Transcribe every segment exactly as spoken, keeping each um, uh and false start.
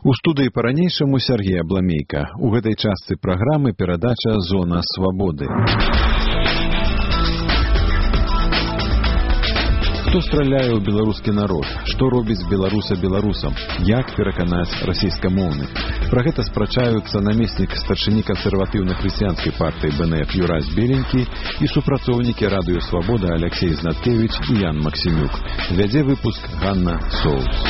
У студыі па-ранейшаму Сергей Абламейка. У гэтай частцы праграмы перадача «Зона свабоды». Хто страляе ў беларускі народ? Што робіць беларуса беларусам? Як пераканаць расейскамоўных? Пра гэта спрачаюцца намеснік старшыні кансерватыўна-хрысціянскай партыі бэ эн эф Юрась Беленькі і супрацоўнікі радыё «Свабода» Алексей Знаткевич і Ян Максімюк. Вядзе выпуск Ганна Соус.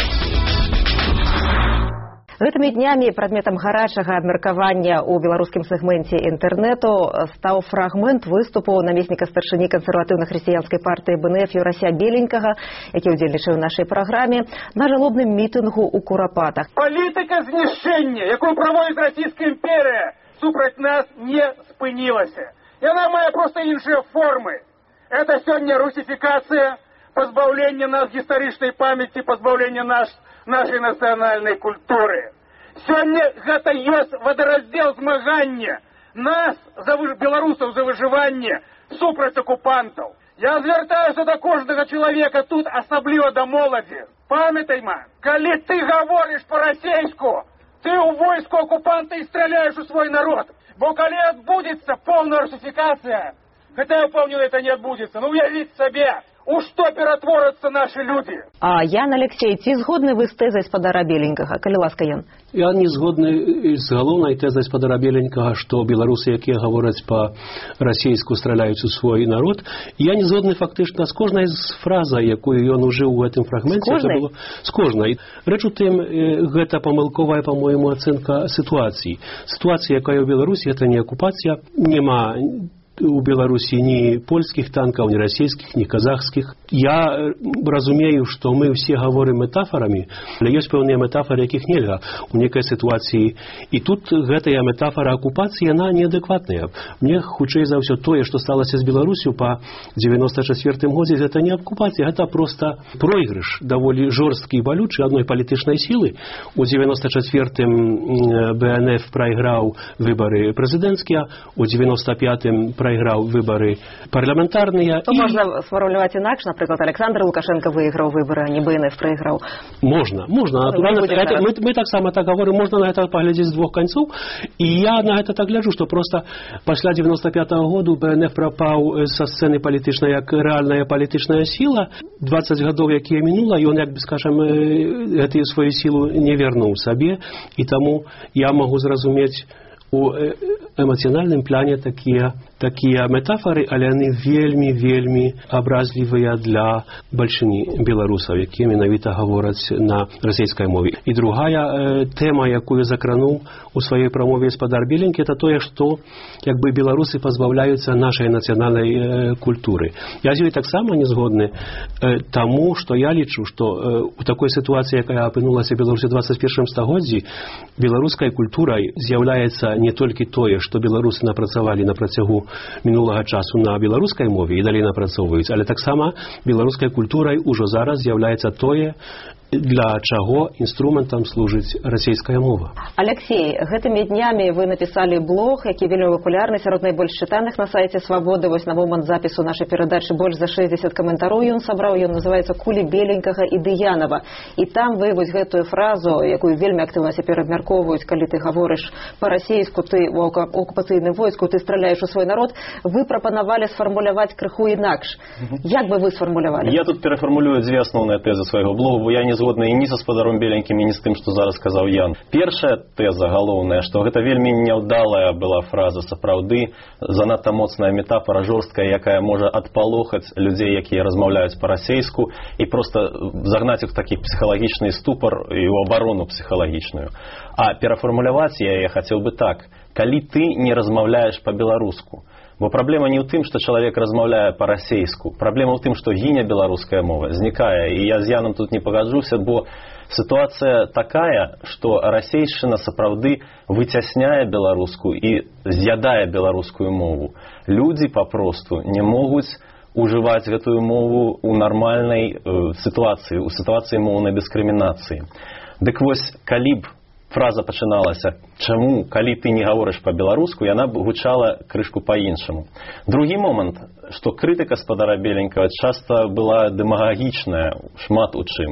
Гэтымі днямі прадметам гарачага абмеркавання ў беларускім сегменце інтэрнэту стаў фрагмент выступу намесніка старшыні кансерватыўна-хрысціянскай партыі бэ эн эф Юрася Беленькага, які ўдзельнічае ў нашай праграме, на жалобным мітынгу ў Курапатах. Палітыка знішчэння, якую праводзіць расійская імперія, супраць нас не спынілася. Яна мае проста іншыя формы. Это сёння русифікацыя, пазбаўленне нас гістарычнай памяці, пазбаўленне нас нашей нацыянальнай культуры. Сёння гэта ёсць вадараздзел змагання нас, за выж... беларусаў, за выжыванне супраць акупантаў. Я звяртаюся да кожнага чалавека тут, асабліва да моладзі. Памятай, ма, калі ты гаворыш па-расейску, ты ў войску акупанта і страляеш у свой народ. Бо калі адбудзецца поўная русифікацыя, хотя я помню, это не адбудзецца, ну уявіць сабе, у што ператворацца нашы людзі. А Ян Алексей, ці згодны вы з тэзай спадара Беленькага? Калі ласка, Ян. Я не згодны з галоўнай тэзай спадара Беленькага, што беларусы, якія гавораць па-расейску, страляюць у свой народ. Я не згодны фактычна з кожнай з фразай, якую ён ужыў у гэтым фрагменце. З кожнай? Было... З кожнай. Рэч у тым, гэта памылковая, па-мойму, ацэнка сітуацыі. Сітуацыя, якая ў Беларусі, гэта не акупацыя, няма у Беларусі ні польскіх танкаў, ні расійскіх, ні казахскіх. Я разумею, што мы ўсе гаворым метафорамі, але ёсць пэўныя метафоры, якіх нельга у некай сітуацыі. І тут гэтая метафора акупацыі, яна неадэкватная. Мне хутчэй за ўсё тое, што сталася з Беларусю па дзевяноста чацвёртым годзе, гэта не акупацыя, гэта проста пройгрыш даволі жорсткі і балючы адной палітычнай сілы. У дзевяноста чацвёртым бэ эн эф прайграў выбары прэзідэнцкія, у дзевяноста пятым прайграў выбары парламентарныя. То і... можна сфармуляваць інакш, напрыклад, Александр Лукашенко выйграў выбары, а не бэ эн эф прайграў. Можна, можна. Натуральна, это, мы, мы таксама так говорим, можна на гэта паглядзець з двух канцоў. І я на гэта так гляджу, што проста пасля дзевяноста пятага году бэ эн эф прапаў са сцэны палітычнай як рэальная палітычная сіла. дваццаць гадоў, якія мінула, ён, як бы скажам, гэтую сваю сілу не вярнуў сабе. І таму я магу зразумець у эмацыянальным плане такія такія метафоры, але яны вельмі вельмі абразлівыя для бальшыні беларусаў, якія менавіта гавораць на расійскай мове. І другая э, тэма, якую закрануў у сваёй прамове спадар Беленькі, это тое, што як бы беларусы пазбаўляюцца нашай нацыянальнай э, культуры. Я з ёй таксама не згодны, э, таму што я лічу, што э, у такой сітуацыі, якая апынулася ў Беларусі ў дваццаць першым стагоддзі, беларускай культурай з'яўляецца не толькі тое, што беларусы напрацавалі на працягу мінулага часу на беларускай мове і далей напрацоўваюць, але таксама беларускай культурай ужо зараз з'яўляецца тое, для чаго інструментам служыць расійская мова. Алексей, гэтымі днямі вы напісалі блог, які вельмі папулярны сярод найбольш чытаных на сайце Свабоды. Вось на момант запісу нашай перадачы больш за шэсцьдзесят каментароў ён сабраў, ён называецца «Кулі Беленькага і Дыянава». І там вы вось гэтую фразу, якую вельмі актыўна цяпер абмяркоўваюць, калі ты гаворыш па-расейску, ты ў акупацыйным войску, ты страляеш у свой народ, вы прапанавалі сфармуляваць крыху інакш. Як бы вы сфармулявалі? Я тут перафармулюю дзве асноўныя тэзы свайго блогу, бо я не згодны і ні са спадаром Беленькім, і ні з тым, што зараз сказаў Ян. Першая тэза галоўная, што гэта вельмі няўдалая была фраза, сапраўды, занадта моцная метафора, жорсткая, якая можа адпалохаць людзей, якія размаўляюць па-расейску, і проста загнаць іх в такі псіхалагічны ступар і ў абарону псіхалагічную. А перафармуляваць я яе хацеў бы так: калі ты не размаўляеш па-беларуску. Бо праблема не ў тым, што чалавек размаўляе па-расейску. Праблема ў тым, што гіне беларуская мова, знікае. І я з Яном тут не пагаджуся, бо сітуацыя такая, што расейшчына сапраўды выцясняе беларуску і з'ядае беларускую мову. Людзі папросту не могуць ужываць гэтую мову ў нармальнай э, сітуацыі, у сітуацыі моўнай дыскрымінацыі. Дык вось, калі б фраза пачыналася «Чаму, калі ты не гаворыш па-беларуску», яна б гучала крышку па-іншаму. Другі момант, што крытыка спадара Беленькага часта была дэмагагічная, шмат у чым.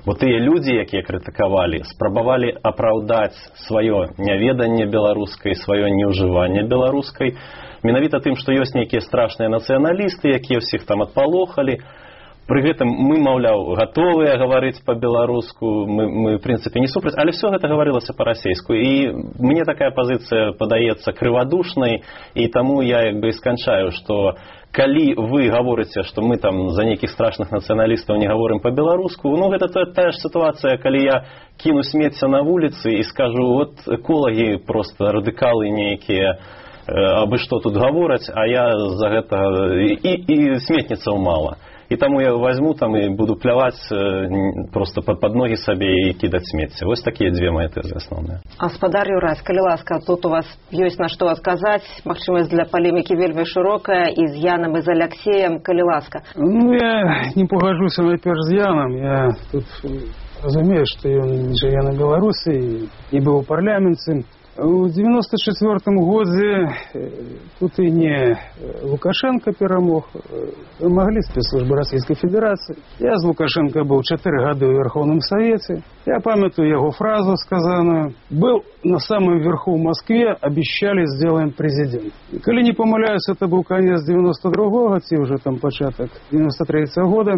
Бо тыя людзі, якія крытыкавалі, спрабавалі апраўдаць сваё няведанне беларускай, сваё неўжыванне беларускай, менавіта тым, што ёсць нейкія страшныя нацыяналісты, якія ўсіх там адпалохалі. Пры гэтым мы, маўляў, гатовыя гаварыць па-беларуску, мы, мы, в прынцыпе, не супраць, але ўсё гэта гаварылася па-расейску. І мне такая пазіцыя падаецца крывадушнай, і таму я як бы і сканчаю, што калі вы гаворыце, што мы там за нейкіх страшных нацыяналістаў не гаворым па-беларуску, ну гэта та, тая ж сітуацыя, калі я кіну смецце на вуліцы і скажу, вот эколагі проста радыкалы нейкія, абы што тут гавораць, а я за гэта і, і сметніцаў мала. І таму я возьму там і буду пляваць просто пад, пад ногі сабе і кідаць смецце. Вось такія дзве мае тэзы асноўныя. Гаспадар Юрась, калі ласка, тут у вас ёсць на што адказаць, магчымасць для палемікі вельмі шырокая, і з Янам, і з Аляксеем, калі ласка. Ну, я не пагаджуся найперш з Янам. Я тут разумею, што ён жыве на Беларусі і быў у парламенце. У девяносто четвёртом годзе тут и не Лукашенко перамог, могли спецслужбы Российской Федерации. Я з Лукашенко был четыре года в Верховном Совете. Я памятаю его фразу сказанную. Был на самом верху в Москве, обещали, сделаем президент. И, коли не помиляюсь, это был конец девяносто другого, ці уже там початок девяносто третьего года,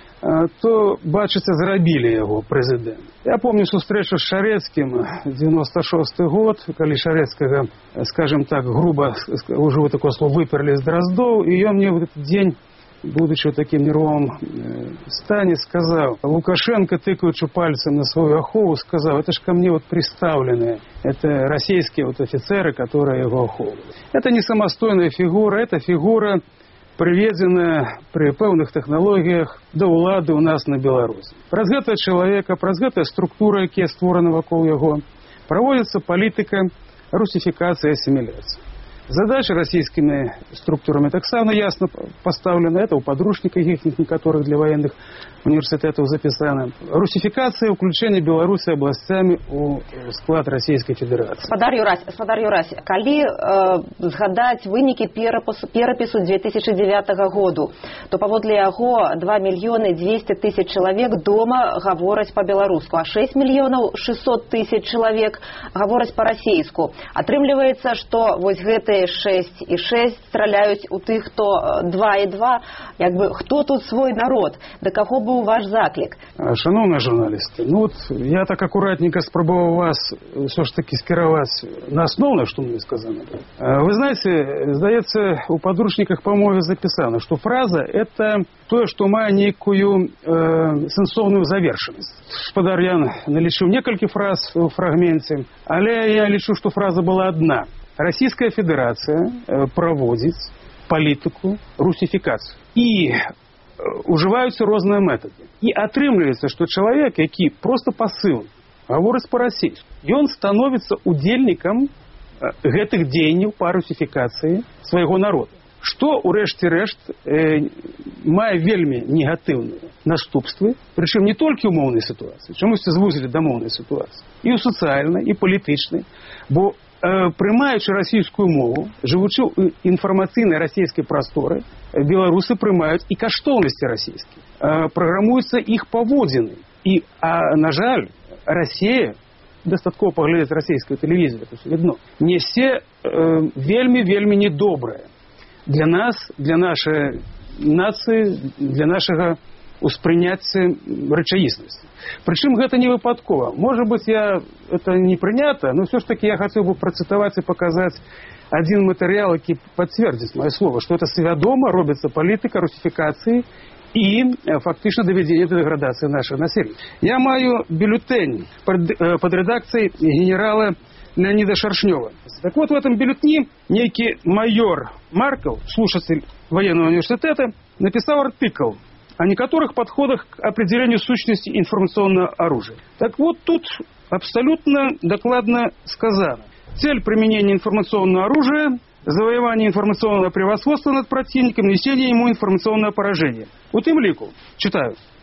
то, бачыцца, зрабілі яго прэзідэнт. Я помню сустрэчу з Шарэцкім, девяносто шестой год, калі Шарэцкага, скажем так, грубо, уже вот такое слово, выперлі з Дроздоў, і ён мне в этот день, будучи в таким нервовом стане, сказал: Лукашенко, тыкаючи пальцем на свою ахову, сказал: это ж ко мне вот приставленные, это российские вот офицеры, которые его оховывают. Это не самостойная фигура, это фигура, приведзеная при пэўных тэхналогіях да ўлады ў нас на Беларусі. Праз гэта чалавека, праз гэтая структура, якія створаны вакол яго, праводзіцца палітыка русифікацыі і асіміляцыі. Задача российскими структурами таксама ясно поставлена. Это у подручников их некоторых для военных университетов записано. Русификация, включение Беларуси областями у склад Российской Федерации. Спадар Юрась, Спадар Юрась, калі э, згадаць вынікі перапісу, перапісу две тысячи девятого году, то паводле яго два мільёны дзвесце тысяч чалавек дома гавораць па-беларуску, а шесть мільёнаў шестьсот тысяч чалавек гавораць па-расейску. Атрымліваецца, што вось гэтыя шесть і шесть страляюць у тых, хто два і два. Як бы, хто тут свой народ? Да каго быў ваш заклік? Шановні журналісти, ну от я так акуратненько спробував вас все ж таки скеровать на основное, что мне сказано. Вы знаете, здається, у подручниках по мове записано, что фраза – это то, что мае некую э, сенсовную завершенность. Шпадар Ян налічыў некалькі фраз в фрагменте, але я лічу, что фраза была одна. Российская Федерация э, проводит политику русификацию. И уживаюцца розныя методы. І атрымліваецца, што чалавек, які проста пасыл гаворыць па-расейску, ён становіцца удзельнікам гэтых дзеянняў па русифікацыі свайго народа. Што, у рэшце рэшт, э, мае вельмі негатыўныя наступствы, прычым не толькі ў моўнай сітуацыі, чамусьці звузілі да моўнай сітуацыі, і ў сацыяльнай, і палітычнай, бо прымаючы расійскую мову, жывучы ў інфармацыйнай расійскай прасторы, беларусы прымаюць і каштоўнасці расійскія. Праграмуюцца іх паводзіны. І, а, на жаль, Расія, дастаткова паглядзець расійскую тэлевізію, это все видно, несе вельмі-вельмі недобрае для нас, для нашай нацыі, для нашага успрыняцця рэчаіснасці. Прычым гэта не выпадкова. Может быть, я, это не прынята, но все ж таки я хотел бы працытаваць и показать один материал, які подтвердит мое слово, что это свядома робится политика русификации и фактично доведение до деградации нашего населения. Я маю бюллетень под, под редакцией генерала Леонида Шершнева. Так вот, в этом бюллетне некий майор Марков, слушатель военного университета, написал артикл о некоторых подходах к определению сущности информационного оружия. Так вот, тут абсолютно докладно сказано. Цель применения информационного оружия – завоевание информационного превосходства над противником, несение ему информационного поражения. У тым ліку, читаю,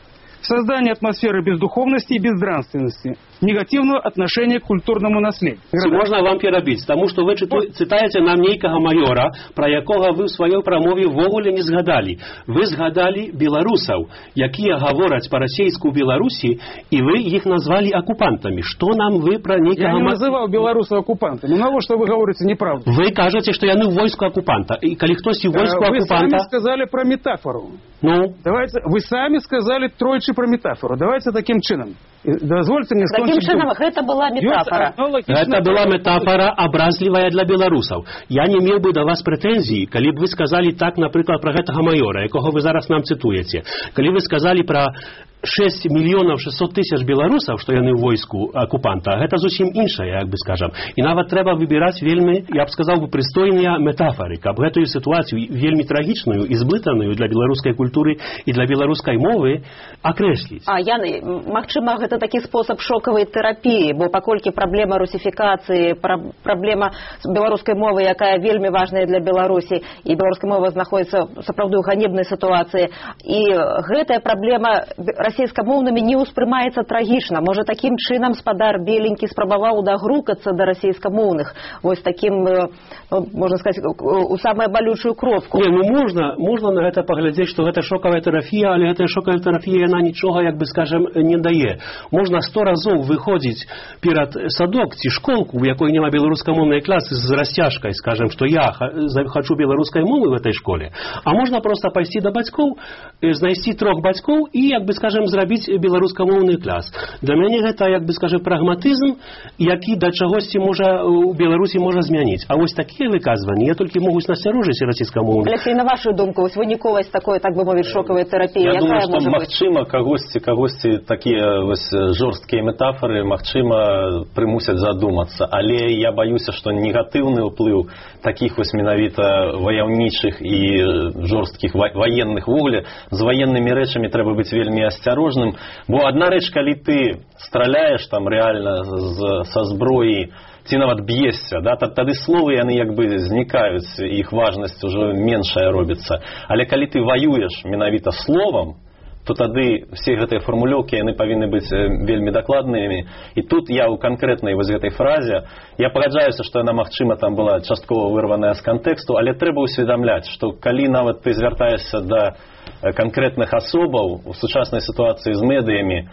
создание атмосферы бездуховности и безнравственности, негативного отношения к культурному наследию. Ці можна вам перабіць, тому що ви читаєте нам нейкага майора, про якого ви в своїй промові вогуле не згадали. Ви згадали білорусів, які говорять по-російську в Білорусі, і ви їх назвали окупантами. Що нам ви про нейкага... Я не називав білорусів окупантами. Ну, що ви говорите неправду? Ви кажете, що я не в войску окупанта. І коли хтось в войску ви окупанта... Вы сами сказали про метафору. Ну? Давайте, вы сами сказали тройче про метафору. Давайте таким чином. Дозвольте мне таким чином, это была метафора. Это была метафора образливая для белорусов. Я не имел бы до вас претензий, коли бы вы сказали так, например, про гэтага майора, якого вы зараз нам цитуете. Коли вы сказали про шесть мільйонів шестьсот тисяч білорусів, що яны в войску окупанта, гэта зусім іншае, як бы скажам. І нават трэба выбіраць вельмі, я б сказаў бы, прыстойныя метафоры, каб гэтую сітуацыю вельмі трагічную і зблытаную для беларускай культуры і для беларускай мовы акрэсліць. А, Яны, магчыма, гэта такі спосаб шокавай тэрапіі, бо паколькі праблема русіфікацыі, праблема беларускай мовы, якая вельмі важная для Беларусі, і беларуская мова знаходзіцца сапраўды ў ганебнай сітуацыі, і гэтая праблема расійскамоўнымі не ўспрымаецца трагічна. Можа, такім чынам спадар Беленькі спрабаваў дагрукацца да расійскамоўных. Вось такім, можна сказаць, у самую балючую кропку. Не, ну можна, можна на гэта паглядзець, што гэта шокавая тэрапія, але гэтая шокавая тэрапія, яна нічога, як бы скажем, не дае. Можна сто разоў выходзіць перад садок ці школку, у якой няма беларускамоўнай класы з расцяжкай, скажем, што я хачу беларускай мовы в этой школе. А можна проста пайсці да бацькоў, знайсці трох бацькоў і, як бы скажем, зрабіць беларускамоўны клас. Для мяне гэта, як бы скажем, прагматызм, які да чагосьці можа у Беларусі можа змяніць. А вось такія выказванні я толькі могуць насцярожыць расійскамоўных. Алексей, на вашу думку, вось выніковасць такой, так бы мовіць, шокавай тэрапіі, я якая думаю, можа што быць? магчыма кагосьці, кагосьці такія вось жорсткія метафоры, магчыма, прымусяць задумацца. Але я баюся, што негатыўны ўплыў такіх вось менавіта ваяўнічых і жорсткіх ваенных вугле, з ваеннымі рэчамі трэба быць вельмі асцярожным, бо одна рэч, калі ты страляеш там реально з, са зброі, ці нават б'ешся, да, тады словы яны як бы знікаюць, іх важнасць ужо меншая робіцца. Але калі ты ваюеш менавіта словам, то тады все гэтыя фармулёўкі яны павінны быць вельмі дакладнымі. І тут я ў канкрэтнай вось гэтай фразе, я пагаджаюся, што яна, магчыма, там была часткова вырваная з кантэксту, але трэба ўсведамляць, што калі нават ты звяртаешся да канкрэтных асобаў у сучаснай сітуацыі з медыямі,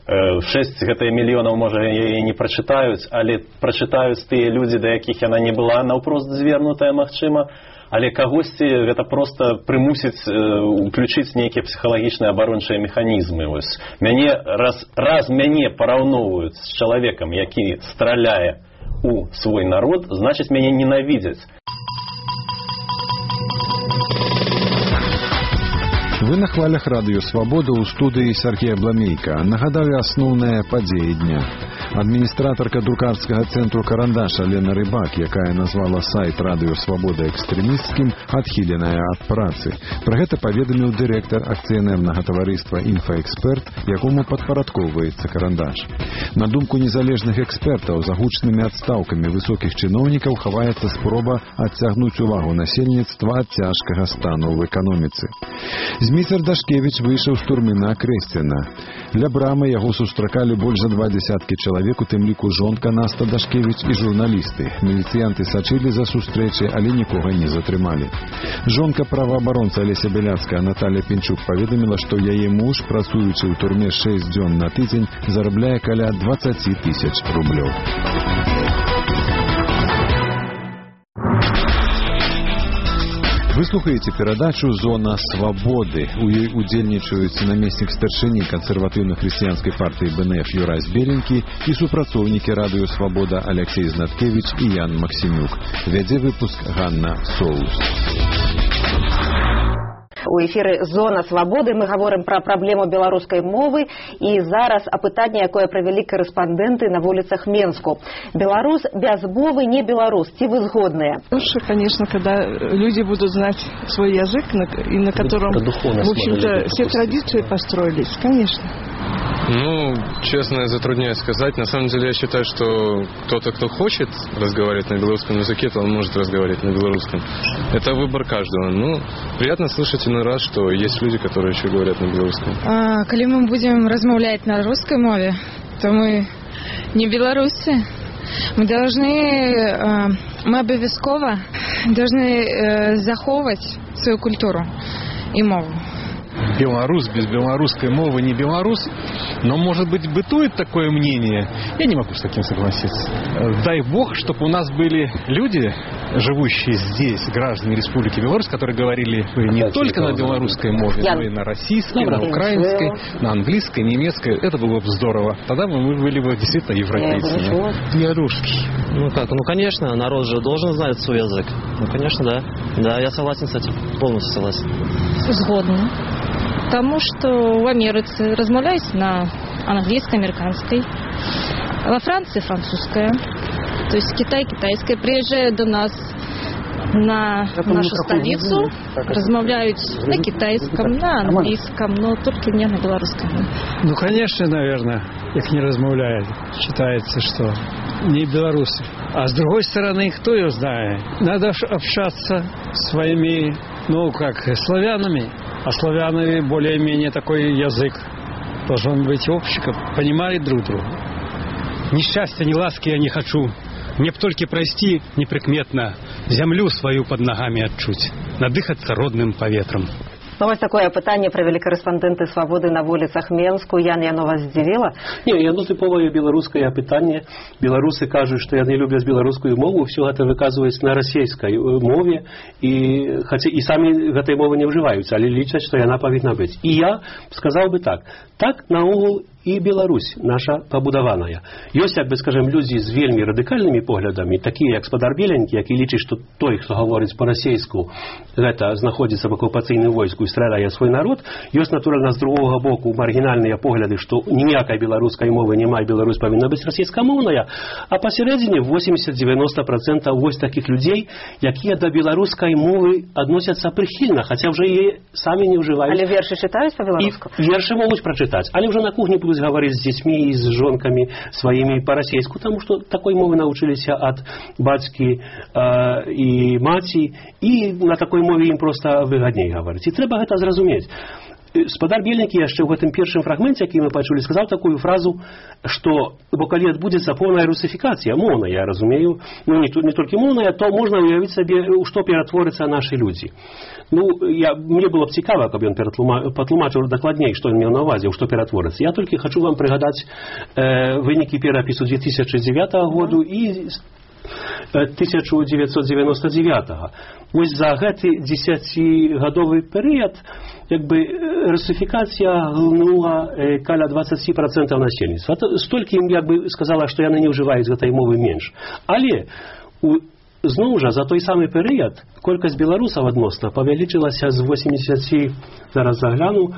шэсць гэтыя мільёнаў, можа, яе не прачытаюць, але прачытаюць тыя людзі, да якіх яна не была наўпрост звернутая, магчыма, але кагосьці гэта проста прымусіць уключыць нейкія псіхалагічныя абарончыя механізмы. Ось. Мяне, раз, раз мяне параўноўваюць з чалавекам, які страляе у свой народ, значыць, мяне ненавідзяць. Вы на хвалях радыё «Свабода» ў студыі Сергея Бламейка. Нагадаю асноўныя падзеі дня. Адміністратарка друкарскага цэнтру «Карандаш» Алена Рыбак, якая назвала сайт радыё «Свабода» экстрэмісцкім, адхіленая ад працы. Пра гэта паведаміў дырэктар акцыянернага таварыства «Інфаэксперт», якому падпарадкоўваецца «Карандаш». На думку незалежных экспертаў, за гучнымі адстаўкамі высокіх чыноўнікаў хаваецца спроба адцягнуць увагу насельніцтва ад цяжкага стану ў эканоміцы. Зміцер Дашкевіч выйшаў з турмы на Акрэсціна. Ля брамы яго сустракалі больш за два дзесяткі чалавек, у тым ліку жонка Наста Дашкевіч і журналісты. Міліцыянты сачылі за сустрэчай, але нікога не затрымалі. Жонка праваабаронца Алеся Бяляцкая Наталья Пінчук паведаміла, што яе муж, працуючы ў турме шэсць дзён на тыдзень, зарабляе каля дваццаць тысяч рублёў. Вы слухаеце перадачу «Зона свабоды». У ёй удзельнічаюць намеснік старшыні кансерватыўна-хрысціянскай партыі БНФ Юрась Беленькі і супрацоўнікі радыё «Свабода» Алексей Знаткевич і Ян Максімюк. Вядзе выпуск Ганна Соус. У эфіры «Зона свабоды» мы гаворым пра праблему беларускай мовы і зараз апытанне, якое правялі корэспандэнты на вуліцах Менску. Беларус без мовы не беларус. Ці вы згодныя? Лучше, конечно, когда люди будут знать свой язык, и на котором, в общем-то, все традиции построились, конечно. Ну, честно, я затрудняюсь сказать. На самом деле, я считаю, что кто-то, кто хочет разговаривать на белорусском языке, то он может разговаривать на белорусском. Это выбор каждого. Ну, приятно слышать иной раз, что есть люди, которые еще говорят на белорусском. А, коли мы будем размовлять на русской мове, то мы не белорусы. Мы должны, мы обовязково должны заховать свою культуру и мову. Белорус без белорусской мовы не белорус, но, может быть, бытует такое мнение. Я не могу с таким согласиться. Дай бог, чтобы у нас были люди, живущие здесь, граждане Республики Беларусь, которые говорили бы не только на белорусской мове, но и на российской, на украинской, на английской, немецкой. Это было бы здорово. Тогда мы были бы действительно европейцами. Не русский. Ну как, ну конечно, народ же должен знать свой язык. Ну конечно, да. Да, я согласен с этим. Полностью согласен. Згодна. Потому что в Америке размовляют на английской, американской, во Франции французская, то есть Китай китайская. Приезжают до нас на нашу столицу, размовляют на китайском, на английском, но только не на белорусском. Ну, конечно, наверное, их не размовляют. Считается, что не белорусы. А с другой стороны, кто ее знает? Надо общаться с своими, ну, как, славянами. А славяне более-менее такой язык должен быть общий, понимали друг друга. Ни счастья, ни ласки я не хочу. Мне б только прости неприкметно землю свою под ногами отчуть, надыхаться родным поветром. Ну, ось такое питання провели кореспонденти «Свободи» на вулицях Менську. Ян, яно вас здивило? Ні, яно типове білоруське питання. Білоруси кажуть, що я не люблю з білоруською мовою, все це виказується на російській мові, і, хоча і самі цієї мови не вживаються, але лічать, що вона повинна бути. І я сказав би так, так наогул і Білорусь наша побудована. Ёсць, як би скажем, люди з вельмі радикальними поглядами, такі як Спадар Беленькі, які лічать, що той, хто говорить по-російську, гэта знаходиться в окупаційному войску і страляє свой народ. Ёсць, натуральна, з другого боку маргінальныя погляды, што ніякай беларускай мовы няма, Беларусь павінна быць расійскамоўная, а пасярэдзіне восемьдесят-девяносто процентов вось такіх людзей, якія да беларускай мовы адносяцца прыхільна, хаця ўжо яе самі не ўжываюць. Але вершы чытаюць па-беларуску? Вершы могуць прачытаць, але ўжо на кухні будуць гаварыць з дзецьмі і з жонкамі сваімі па-расейску, таму што такой мовы навучыліся ад бацькі э, і маці, і на такой мове ім проста выгадней гаварыць. І трэба гэта зразумець. Спадар Беленькі яшчэ ў гэтым першым фрагменце, які мы пачулі, сказаў такую фразу, што бо калі адбудзецца поўная русифікацыя, моўная, я разумею, ну не, не толькі моўная, то можна уявіць сабе, у што ператворыцца нашы людзі. Ну, я, мне было б цікава, каб ён патлумачыў дакладней, што ён меў на ўвазе, у што ператворыцца. Я толькі хачу вам прыгадаць э, вынікі перапісу две тысячи девятого году і тысяча девятьсот девяносто девятого. Вось за гэты дзесяцігадовы перыяд як бы русифікацыя глынула э, каля двадцать процентов насельніцтва. Столькі ім як бы сказала, што яны не ўжываюць гэтай мовы менш. Але у зноў жа за той самы перыяд колькасць беларусаў адносна павялічылася з восемьдесят, зараз загляну,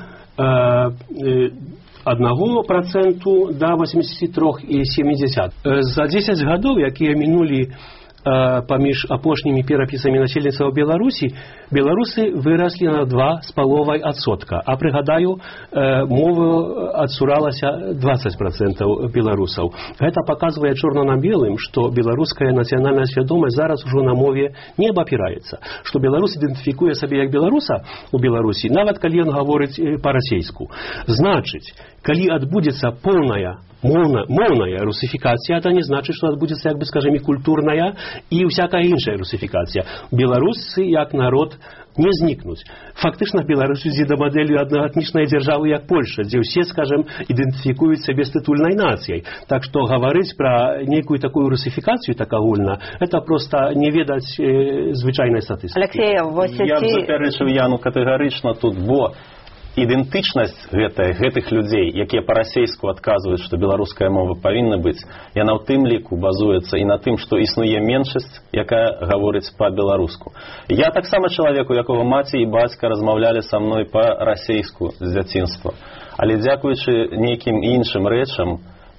э, одного проценту до восемьдесят три и семьдесят. За десять гадоў, якія мінулі паміж апошнімі перапісамі насельніцтва ў Беларусі, беларусы выраслі на два з паловай адсотка. А прыгадаю, мову адсуралася двадцать процентов беларусаў. Гэта паказвае чорна на белым, што беларуская нацыянальная свядомасць зараз ужо на мове не абапіраецца. Што беларус ідэнтыфікуе сабе як беларуса ў Беларусі, нават калі ён гаворыць па-расейску. Значыць, калі адбудзецца поўная моўна, моўная русифікацыя, это не значыць, што адбудзецца, як бы скажем, і культурная, і всякая іншая русифікацыя. Беларусы, як народ, не знікнуць. Фактычна Беларусь ідзе мадэлью аднаэтнічнай дзяржавы, як Польша, дзе ўсе, скажем, ідэнтыфікуюць сябе з тытульнай нацыяй. Так што гаварыць пра нейкую такую русифікацыю так агульна, это проста не ведаць э, звычайнай статыстыкі. Алексей, вось я б запярэчыў Яну катэгарычна тут, бо ідэнтычнасць гэтая, гэтых людзей, якія па-расейску адказваюць, што беларуская мова павінна быць, яна ў тым ліку базуецца і на тым, што існуе меншасць, якая гаворыць па-беларуску. Я таксама чалавек, у якога маці і бацька размаўлялі са мной па-расейску з дзяцінства. Але дзякуючы нейкім іншым рэчам,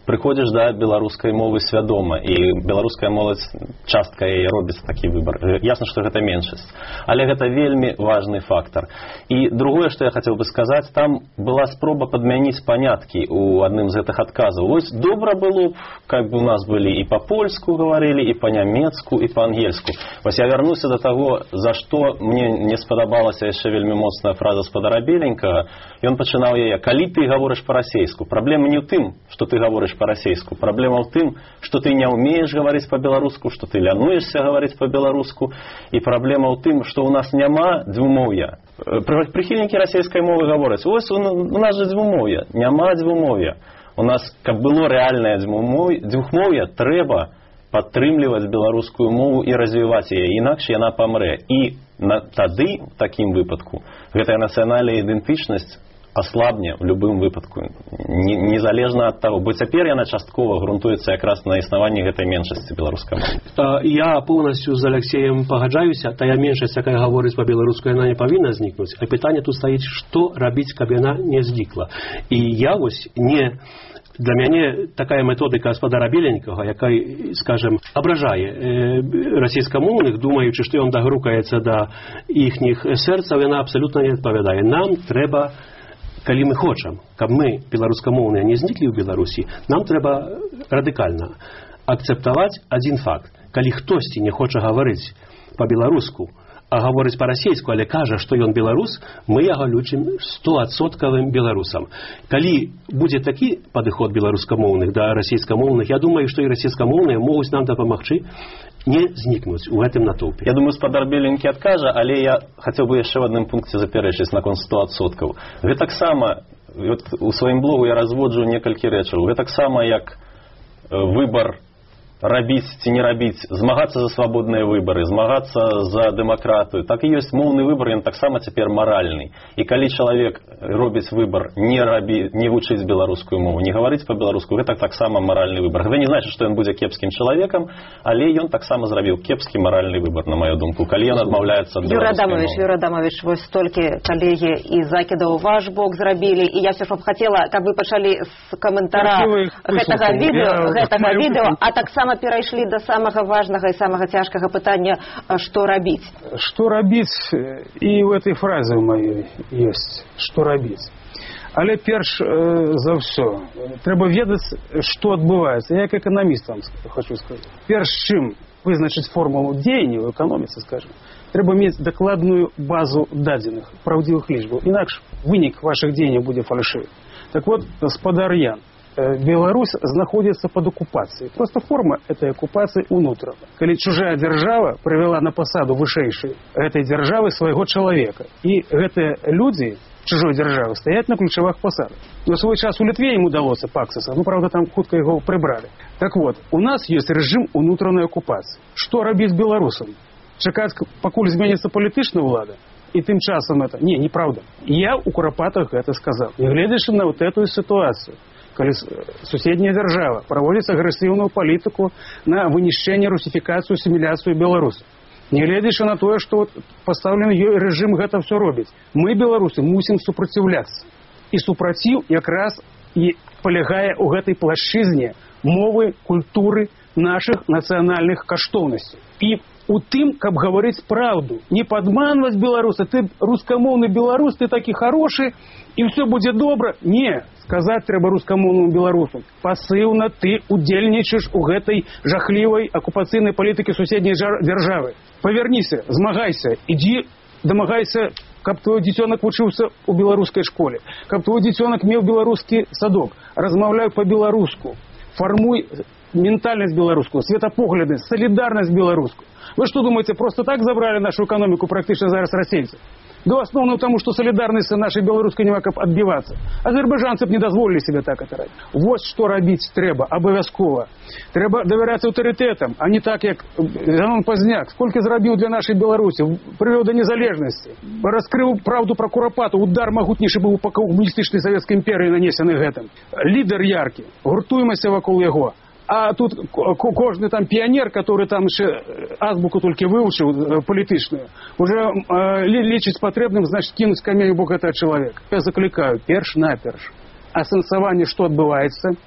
прыходзіш да беларускай мовы свядома, і беларуская моладзь частка яе робіць такі выбар. Ясна, што гэта меншасць, але гэта вельмі важны фактар. І другое, што я хацеў бы сказаць, там была спроба падмяніць паняткі у адным з гэтых адказаў. Вось добра было б, каб у нас былі і па-польску гаварылі, і па-нямецку, і па-ангельску. Вось я вярнуся да таго, за што мне не спадабалася яшчэ вельмі моцная фраза спадара Беленькага. Ён пачынаў яе: калі ты гаворыш па-расейску. Праблема не ў тым, што ты гаворыш па-расейску. Праблема ў тым, што ты не ўмееш гаварыць па-беларуску, што ты лянуешся гаварыць па-беларуску. І праблема ў тым, што ў нас няма дзвюмоўя. Прыхільнікі расейскай мовы гавораць: вось у нас жа дзвюмоўя. Няма дзвюмоўя. У нас, каб было рэальнае дзвюхмоўе, трэба падтрымліваць беларускую мову і развіваць яе, інакш яна памрэ. І на, тады, в такім выпадку, гэтая нацыянальная ідэнтычнасць аслабне в любым выпадку, незалежна ад таго, бо цяпер яна часткова грунтуецца якраз на існаванні гэтай меншасці беларускай мовы. Я полностью з Алексеем пагаджаюся. Тая меншасць, якая гаворыць па-беларуску, яна не павінна знікнуць. А пытанне тут стаіць, што рабіць, каб яна не знікла. І я вось не... Для мяне такая методика спадара Беленькага, якая, скажем, абражае э, расійскамоўных, думаючы, што ён дагрукаецца да іхніх сэрцаў, яна абсалютна не адпавядае. Нам трэба, калі мы хочам, каб мы, беларускамоўныя, не зніклі ў Беларусі, нам трэба радыкальна акцэптаваць адзін факт. Калі хтосьці не хоча гаварыць па-беларуску, а гаворыць па-расейску, але кажа, што ён беларус, мы яго лічым стоадсоткавым беларусам. Калі будзе такі падыход беларускамоўных да расейскамоўных, я думаю, што і расейскамоўныя могуць нам дапамагчы не знікнуць у гэтым натоўпе. Я думаю, спадар Беленькі адкажа, але я хацеў бы яшчэ в адным пункце запярэчыць наконт сто адсоткаў. Гэтаксама, у сваім блогу я разводжу некалькі рэчаў. Гэтаксама, як выбар рабіць ці не рабіць, змагацца за свабодныя выбары, змагацца за дэмакратыю, так і ёсць моўны выбар, ён таксама цяпер маральны. І калі чалавек робіць выбар не рабі, не вучыць беларускую мову, не гаварыць па-беларуску, гэта таксама маральны выбар. Гэта не значыць, што ён будзе кепскім чалавекам, але ён таксама зрабіў кепскі маральны выбар, на маю думку, калі ён адмаўляецца ад беларускай мовы. Юрий Адамович, вось столькі калегі і закідаў ваш бок зрабілі, і я все ж хацела, каб вы пачалі з каментара гэтага відэо, гэтага відэо, а таксама перайшлі да самага важнага і самага цяжкага пытання, што рабіць. Што рабіць, і ў этой фразе ў маёй ёсць, што рабіць. Але перш за ўсё, трэба ведаць, што адбываецца. Я як эканаміст вам хочу сказаць. Перш чым вызначыць формулу дзеяння ў эканоміцы, скажем, трэба мець дакладную базу дадзеных, праўдзівых лічбаў. Інакш вынік вашых дзеянняў будзе фальшывы. Так вот, спадар Ян, Беларусь знаходится под оккупацией. Просто форма этой оккупации унутрана. Калі чужая держава привела на посаду вышэйшай этой державы своего человека. И гэтыя люди чужой державы стоят на ключевых посадах. На свой час у Литве ему удалося Паксаса, ну, правда, там хутка его прибрали. Так вот, у нас есть режим унутранной оккупации. Что рабіць беларусам? Чакаць, пакуль зменится палітычная ўлада? И тем часом это... Не, неправда. Я у Курапатах это сказал. Не глядячи на вот эту ситуацию. Калі суседняя держава проводит агрессивную политику на вынішчэнне, русификацию, ассимиляцию беларусаў. Не глядячи на то, что вот поставленный режим гэта все робіць. Мы, беларусы, мусим супраціўляцца. И супраціў якраз и полягае у гэтай плашчызне мовы, культуры, наших национальных каштоўнасцей. И у тым, каб гаварыць правду, не падманваць беларуса, ты рускамоўны беларус, ты такі хорошы, и все будзе добра. Не, сказаць трэба рускамоўнаму беларусу. Пасыўна ты удзельнічаеш у гэтай жахлівай акупацыйнай палітыкі суседняй дзяржавы. Паверніся, змагайся, ідзі, дамагайся, каб твой дзіцёнак вучыўся у беларускай школе, каб твой дзіцёнак меў беларускі садок, размаўляй па-беларуску, фармуй ментальность белорусскую, светопоглядность, солидарность белорусскую. Вы что думаете, просто так забрали нашу экономику практически зараз российцы? Да в основном потому, что солидарность нашей белорусской не могла отбиваться. Азербайджанцы б не дозволили себе так это робить. Вот что робить треба, обовязково. Треба доверяться авторитетам, а не так, как Ганон Поздняк. Сколько зробил для нашей Беларуси, привел до незалежности. Раскрыл правду про Куропату, удар могутнейший был по коммунистичной Советской империи нанесенный гэтым. Лидер яркий, гуртуемся вокруг его. А тут кожный там пионер, который там еще азбуку только выучил, политичную, уже э, лечить потребным, значит, кинуть камень в бок этого человека. Я закликаю, перш-наперш, асэнсаванне, что отбывается,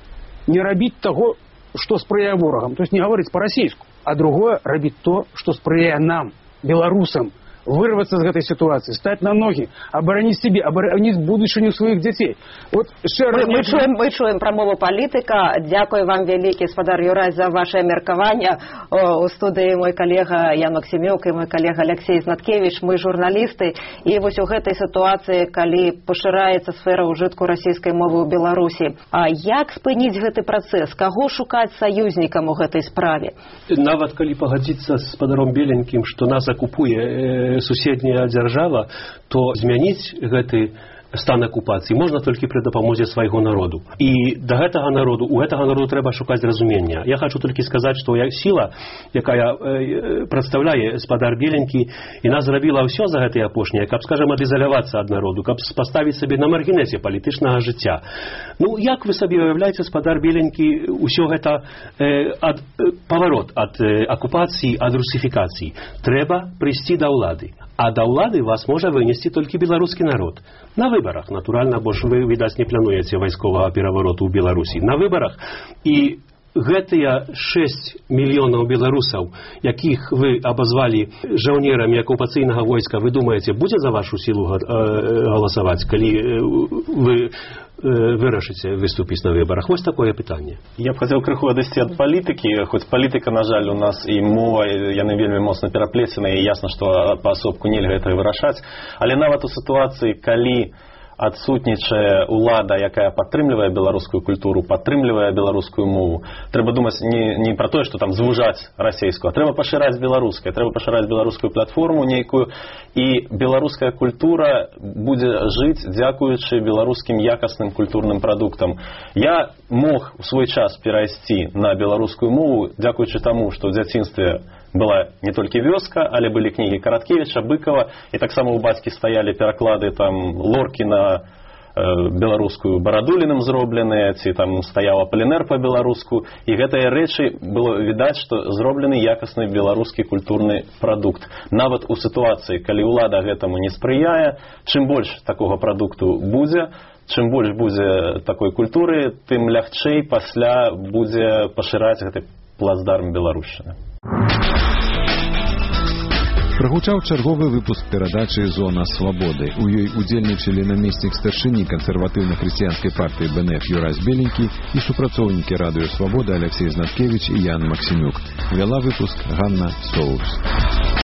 не рабіць таго, што спрыяе ворагам, то есть не гаварыць па-расійску, а другое рабіць то, што спрыяе нам, беларусам, вырваться з гэтай сітуацыі, стаць на ногі, абараніць сябе, абараніць будучыню сваіх дзяцей. Вот мы, мы, чуем, мы чуем прамову палітыка. Дзякую вам вялікі, спадар Юрай, за ваше меркаванне. У студыі мой калега Ян Максімюк і мой калега Алексей Знаткевич. Мы журналісты. І вось у гэтай сітуацыі, калі пашыраецца сфера ўжытку расійскай мовы ў Беларусі, а як спыніць гэты працэс? Каго шукаць саюзнікам у гэтай справе? Нават калі пагадзіцца з спадаром Беленькім, што нас акупуе суседняя дзяржава, то змяніць гэты стан акупацыі можна толькі пры дапамозе свайго народу. І да гэтага народу, у гэтага народу трэба шукаць разумення. Я хочу толькі сказаць, што сіла, якая э, прадстаўляе спадар Беленькі, яна зрабіла ўсё за гэтыя апошнія, каб, скажем, адызалявацца ад народу, каб паставіць сабе на маргінезе палітычнага жыцця. Ну, як вы сабе уяўляеце, спадар Беленькі, ўсё гэта э, ад, э, паварот ад э, акупацыі, ад русіфікацыі. Трэба прыйсці да ўлады. А да ўлады вас можа вынесці толькі беларускі народ. На выбарах, натуральна, бо ж вы, відаць, не плануеце вайсковага перавароту ў Беларусі. На выбарах. І гэтыя шэсць мільёнаў беларусаў, якіх вы абазвалі жаўнерамі акупацыйнага войска, вы думаеце, будзе за вашу сілу галасаваць, калі вы вырашыце выступіць на выбарах? Вось такое пытанне. Я б хацеў крыху адысці ад палітыкі, хоць палітыка, на жаль, у нас і мова, яны вельмі моцна пераплеценыя, і ясна, што паасобку нельга гэта вырашаць, але нават у сітуацыі, калі адсутнічае ўлада, якая падтрымлівае беларускую культуру, падтрымлівае беларускую мову. Трэба думаць не, не пра тое, што там звужаць расейскую, а трэба пашыраць беларускую, трэба пашыраць беларускую платформу нейкую, і беларуская культура будзе жыць дзякуючы беларускім якасным культурным прадуктам. Я мог у свой час перайсці на беларускую мову, дзякуючы таму, што ў дзяцінстве была не толькі вёска, але былі кнігі Караткевіча, Быкова, і таксама у бацькі стаялі пераклады там Лоркі на э, беларускую Барадуліным зробленыя, ці там стаяў Аполінер па-беларуску, і гэтыя рэчы было відаць, што зроблены якасны беларускі культурны прадукт. Нават у сітуацыі, калі ўлада гэтаму не спрыяе, чым больш такога прадукту будзе, чым больш будзе такой культуры, тым лягчэй пасля будзе пашыраць гэты плацдарм беларушчыны. Прагучаў чарговы выпуск перадачы «Зона свабоды». У ёй удзельнічалі намеснік старшыні кансерватыўна-хрысціянскай партыі бэ эн эф Юрай Беленькі і супрацоўнікі радыё «Свабода» Алексей Знаткевич і Ян Максімюк. Вяла выпуск Ганна Соус.